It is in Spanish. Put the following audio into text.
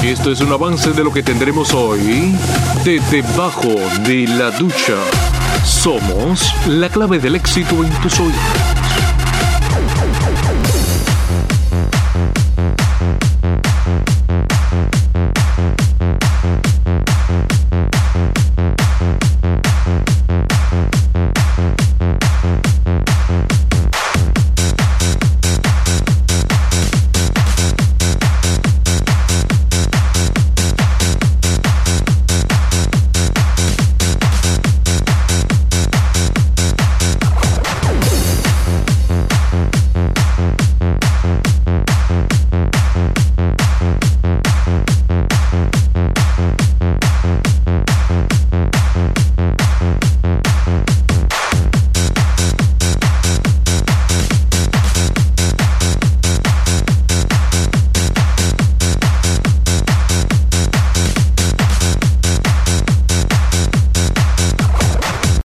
Esto es un avance de lo que tendremos hoy de Debajo de la Ducha. Somos la clave del éxito en tus oídos.